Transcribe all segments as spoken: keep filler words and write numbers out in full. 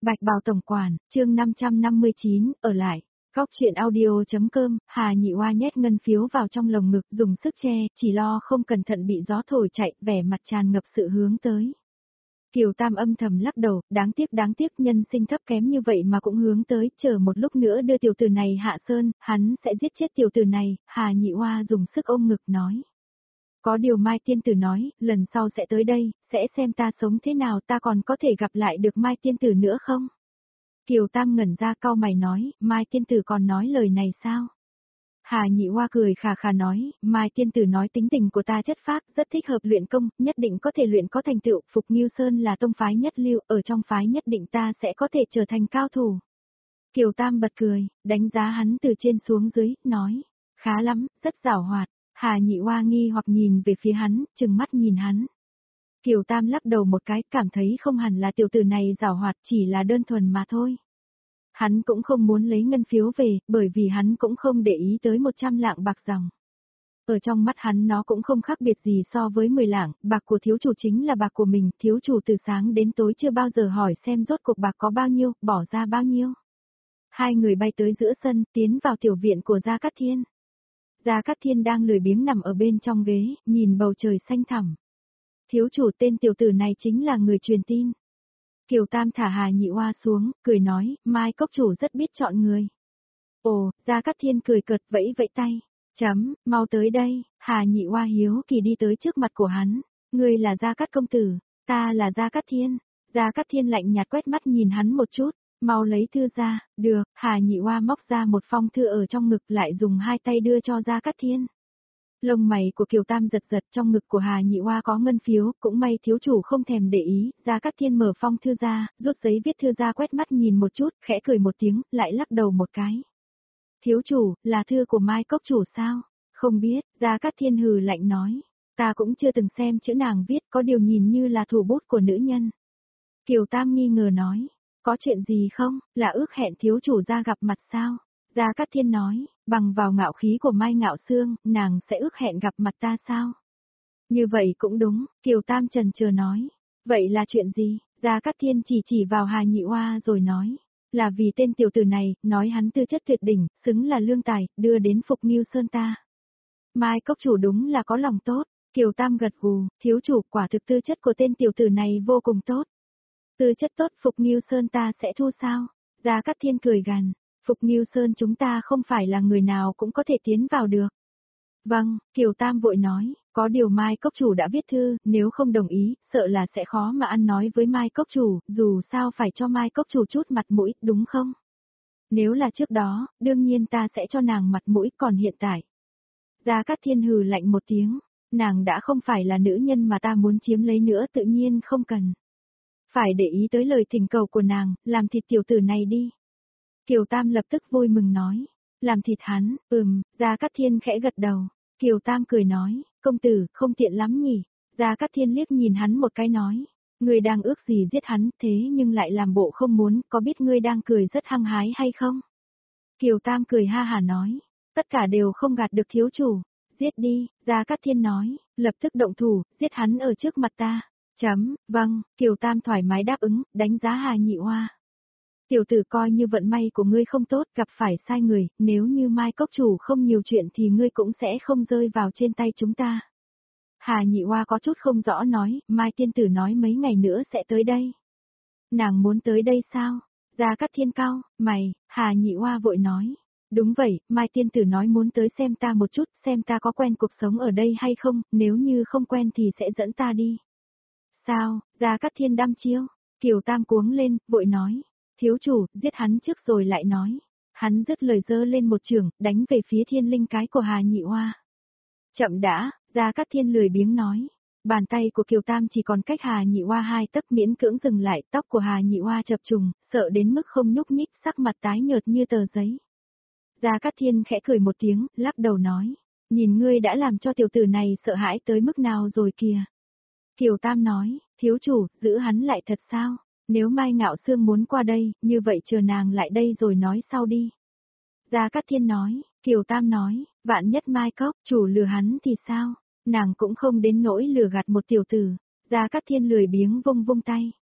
Bạch Bào Tổng Quản, chương năm trăm năm mươi chín, ở lại. Góc chuyện audio.com, Hà Nhị Oa nhét ngân phiếu vào trong lồng ngực dùng sức che, chỉ lo không cẩn thận bị gió thổi chạy, vẻ mặt tràn ngập sự hướng tới. Kiều Tam âm thầm lắc đầu, đáng tiếc đáng tiếc nhân sinh thấp kém như vậy mà cũng hướng tới, chờ một lúc nữa đưa tiểu tử này hạ sơn, hắn sẽ giết chết tiểu tử này, Hà Nhị Oa dùng sức ôm ngực nói. Có điều Mai Tiên Tử nói, lần sau sẽ tới đây, sẽ xem ta sống thế nào, ta còn có thể gặp lại được Mai Tiên Tử nữa không? Kiều Tam ngẩn ra cau mày nói, Mai Tiên Tử còn nói lời này sao? Hà Nhị Oa cười khà khà nói, Mai Tiên Tử nói tính tình của ta chất phác, rất thích hợp luyện công, nhất định có thể luyện có thành tựu, Phục Nghiêu Sơn là tông phái nhất lưu, ở trong phái nhất định ta sẽ có thể trở thành cao thủ. Kiều Tam bật cười, đánh giá hắn từ trên xuống dưới, nói, khá lắm, rất giảo hoạt. Hà Nhị Oa nghi hoặc nhìn về phía hắn, trừng mắt nhìn hắn. Kiều Tam lắc đầu một cái, cảm thấy không hẳn là tiểu tử này giảo hoạt, chỉ là đơn thuần mà thôi. Hắn cũng không muốn lấy ngân phiếu về, bởi vì hắn cũng không để ý tới một trăm lạng bạc dòng. Ở trong mắt hắn nó cũng không khác biệt gì so với mười lạng, bạc của thiếu chủ chính là bạc của mình, thiếu chủ từ sáng đến tối chưa bao giờ hỏi xem rốt cuộc bạc có bao nhiêu, bỏ ra bao nhiêu. Hai người bay tới giữa sân, tiến vào tiểu viện của Gia Cát Thiên. Gia Cát Thiên đang lười biếng nằm ở bên trong ghế, nhìn bầu trời xanh thẳm. Thiếu chủ tên tiểu tử này chính là người truyền tin. Kiều Tam thả Hà Nhị Oa xuống, cười nói, Mai cốc chủ rất biết chọn người. Ồ, Gia Cát Thiên cười cợt vẫy vẫy tay. Chấm, mau tới đây, Hà Nhị Oa hiếu kỳ đi tới trước mặt của hắn. Ngươi là Gia Cát công tử, ta là Gia Cát Thiên. Gia Cát Thiên lạnh nhạt quét mắt nhìn hắn một chút. Mau lấy thư ra, được, Hà Nhị Oa móc ra một phong thư ở trong ngực lại dùng hai tay đưa cho Gia Cát Thiên. Lông mày của Kiều Tam giật giật, trong ngực của Hà Nhị Oa có ngân phiếu, cũng may thiếu chủ không thèm để ý, Gia Cát Thiên mở phong thư ra, rút giấy viết thư ra quét mắt nhìn một chút, khẽ cười một tiếng, lại lắc đầu một cái. Thiếu chủ, là thư của Mai cốc chủ sao? Không biết, Gia Cát Thiên hừ lạnh nói, ta cũng chưa từng xem chữ nàng viết, có điều nhìn như là thủ bút của nữ nhân. Kiều Tam nghi ngờ nói. Có chuyện gì không, là ước hẹn thiếu chủ ra gặp mặt sao? Gia Cát Thiên nói, bằng vào ngạo khí của Mai Ngạo Sương, nàng sẽ ước hẹn gặp mặt ta sao? Như vậy cũng đúng, Kiều Tam trần chờ nói. Vậy là chuyện gì? Gia Cát Thiên chỉ chỉ vào Hà Nhị Oa rồi nói. Là vì tên tiểu tử này, nói hắn tư chất tuyệt đỉnh, xứng là lương tài, đưa đến Phục Nghiêu Sơn ta. Mai cốc chủ đúng là có lòng tốt, Kiều Tam gật gù, thiếu chủ quả thực tư chất của tên tiểu tử này vô cùng tốt. Tư chất tốt Phục Nghiêu Sơn ta sẽ thu sao? Gia Cát Thiên cười gằn, Phục Nghiêu Sơn chúng ta không phải là người nào cũng có thể tiến vào được. Vâng, Kiều Tam vội nói, có điều Mai cốc chủ đã viết thư, nếu không đồng ý, sợ là sẽ khó mà ăn nói với Mai cốc chủ, dù sao phải cho Mai cốc chủ chút mặt mũi, đúng không? Nếu là trước đó, đương nhiên ta sẽ cho nàng mặt mũi, còn hiện tại. Gia Cát Thiên hừ lạnh một tiếng, nàng đã không phải là nữ nhân mà ta muốn chiếm lấy nữa, tự nhiên không cần. Phải để ý tới lời thỉnh cầu của nàng, làm thịt tiểu tử này đi. Kiều Tam lập tức vui mừng nói, làm thịt hắn, ừm, Gia Cát Thiên khẽ gật đầu. Kiều Tam cười nói, công tử, không tiện lắm nhỉ. Gia Cát Thiên liếc nhìn hắn một cái nói, ngươi đang ước gì giết hắn, thế nhưng lại làm bộ không muốn, có biết ngươi đang cười rất hăng hái hay không? Kiều Tam cười ha hả nói, tất cả đều không gạt được thiếu chủ, giết đi, Gia Cát Thiên nói, lập tức động thủ, giết hắn ở trước mặt ta. Chấm, vâng, Kiều Tam thoải mái đáp ứng, đánh giá Hà Nhị Oa. Tiểu tử coi như vận may của ngươi không tốt, gặp phải sai người, nếu như Mai cốc chủ không nhiều chuyện thì ngươi cũng sẽ không rơi vào trên tay chúng ta. Hà Nhị Oa có chút không rõ nói, Mai tiên tử nói mấy ngày nữa sẽ tới đây. Nàng muốn tới đây sao? Gia Cát Thiên cao, mày, Hà Nhị Oa vội nói. Đúng vậy, Mai tiên tử nói muốn tới xem ta một chút, xem ta có quen cuộc sống ở đây hay không, nếu như không quen thì sẽ dẫn ta đi. Sao, Gia Cát Thiên đăm chiêu, Kiều Tam cuống lên, vội nói, thiếu chủ, giết hắn trước rồi lại nói. Hắn dứt lời giơ lên một trường, đánh về phía thiên linh cái của Hà Nhị Oa. Chậm đã, Gia Cát Thiên lười biếng nói. Bàn tay của Kiều Tam chỉ còn cách Hà Nhị Oa hai tấc, miễn cưỡng dừng lại, tóc của Hà Nhị Oa chập trùng, sợ đến mức không nhúc nhích, sắc mặt tái nhợt như tờ giấy. Gia Cát Thiên khẽ cười một tiếng, lắc đầu nói, nhìn ngươi đã làm cho tiểu tử này sợ hãi tới mức nào rồi kìa. Kiều Tam nói, thiếu chủ, giữ hắn lại thật sao? Nếu Mai Ngạo Sương muốn qua đây, như vậy chờ nàng lại đây rồi nói sau đi. Gia Cát Thiên nói, Kiều Tam nói, vạn nhất Mai Cốc, chủ lừa hắn thì sao? Nàng cũng không đến nỗi lừa gạt một tiểu tử. Gia Cát Thiên lười biếng vung vung tay.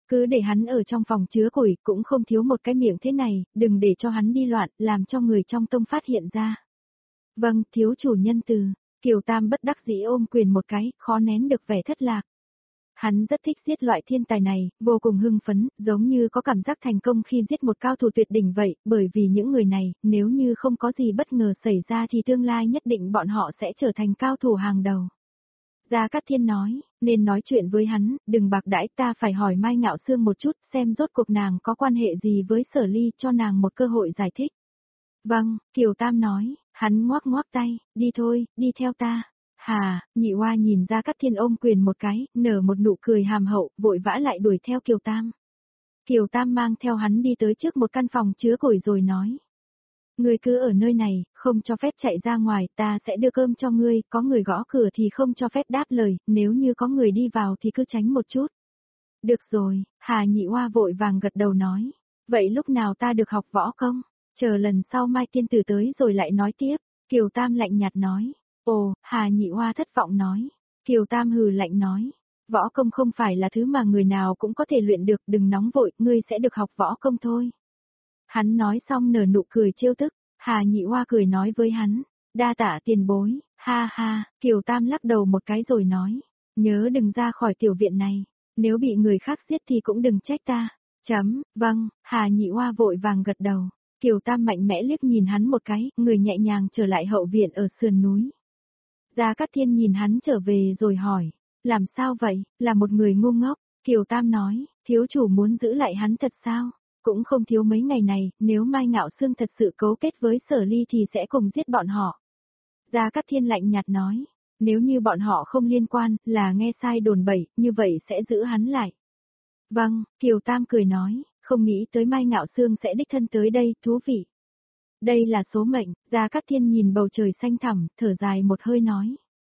Cứ để hắn ở trong phòng chứa củi cũng không thiếu một cái miệng thế này, đừng để cho hắn đi loạn, làm cho người trong tông phát hiện ra. Vâng, thiếu chủ nhân từ, Kiều Tam bất đắc dĩ ôm quyền một cái, khó nén được vẻ thất lạc. Hắn rất thích giết loại thiên tài này, vô cùng hưng phấn, giống như có cảm giác thành công khi giết một cao thủ tuyệt đỉnh vậy, bởi vì những người này, nếu như không có gì bất ngờ xảy ra thì tương lai nhất định bọn họ sẽ trở thành cao thủ hàng đầu. Gia Cát Thiên nói, nên nói chuyện với hắn, đừng bạc đãi, ta phải hỏi Mai Ngạo Sương một chút, xem rốt cuộc nàng có quan hệ gì với Sở Ly, cho nàng một cơ hội giải thích. Vâng, Kiều Tam nói, hắn ngoác ngoác tay, đi thôi, đi theo ta. Hà, Nhị Oa nhìn Gia Cát Thiên ôm quyền một cái, nở một nụ cười hàm hậu, vội vã lại đuổi theo Kiều Tam. Kiều Tam mang theo hắn đi tới trước một căn phòng chứa củi rồi nói. Ngươi cứ ở nơi này, không cho phép chạy ra ngoài, ta sẽ đưa cơm cho ngươi, có người gõ cửa thì không cho phép đáp lời, nếu như có người đi vào thì cứ tránh một chút. Được rồi, Hà Nhị Oa vội vàng gật đầu nói. Vậy lúc nào ta được học võ công? Chờ lần sau Mai tiên tử tới rồi lại nói tiếp. Kiều Tam lạnh nhạt nói. Ồ, Hà Nhị Oa thất vọng nói. Kiều Tam hừ lạnh nói. Võ công không phải là thứ mà người nào cũng có thể luyện được, đừng nóng vội, ngươi sẽ được học võ công thôi. Hắn nói xong nở nụ cười trêu tức, Hà Nhị Oa cười nói với hắn, đa tạ tiền bối, ha ha, Kiều Tam lắc đầu một cái rồi nói, nhớ đừng ra khỏi tiểu viện này, nếu bị người khác giết thì cũng đừng trách ta. Chấm, vâng, Hà Nhị Oa vội vàng gật đầu, Kiều Tam mạnh mẽ liếc nhìn hắn một cái, người nhẹ nhàng trở lại hậu viện ở sườn núi. Gia Cát Thiên nhìn hắn trở về rồi hỏi, làm sao vậy, là một người ngu ngốc, Kiều Tam nói, thiếu chủ muốn giữ lại hắn thật sao? Cũng không thiếu mấy ngày này, nếu Mai Ngạo Sương thật sự cấu kết với Sở Ly thì sẽ cùng giết bọn họ. Gia Cát Thiên lạnh nhạt nói, nếu như bọn họ không liên quan, là nghe sai đồn bậy, như vậy sẽ giữ hắn lại. Vâng, Kiều Tam cười nói, không nghĩ tới Mai Ngạo Sương sẽ đích thân tới đây, thú vị. Đây là số mệnh, Gia Cát Thiên nhìn bầu trời xanh thẳm, thở dài một hơi nói.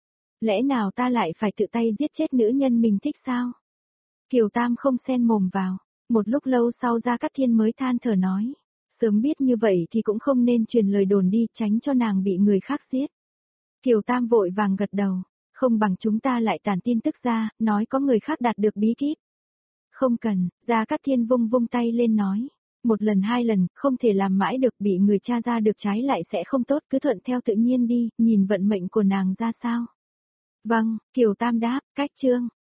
Lẽ nào ta lại phải tự tay giết chết nữ nhân mình thích sao? Kiều Tam không xen mồm vào. Một lúc lâu sau Gia Cát Thiên mới than thở nói, sớm biết như vậy thì cũng không nên truyền lời đồn đi, tránh cho nàng bị người khác giết. Kiều Tam vội vàng gật đầu, không bằng chúng ta lại tản tin tức ra, nói có người khác đạt được bí kíp. Không cần, Gia Cát Thiên vung vung tay lên nói, một lần hai lần, không thể làm mãi được, bị người tra ra được trái lại sẽ không tốt, cứ thuận theo tự nhiên đi, nhìn vận mệnh của nàng ra sao. Vâng, Kiều Tam đáp, cách chương.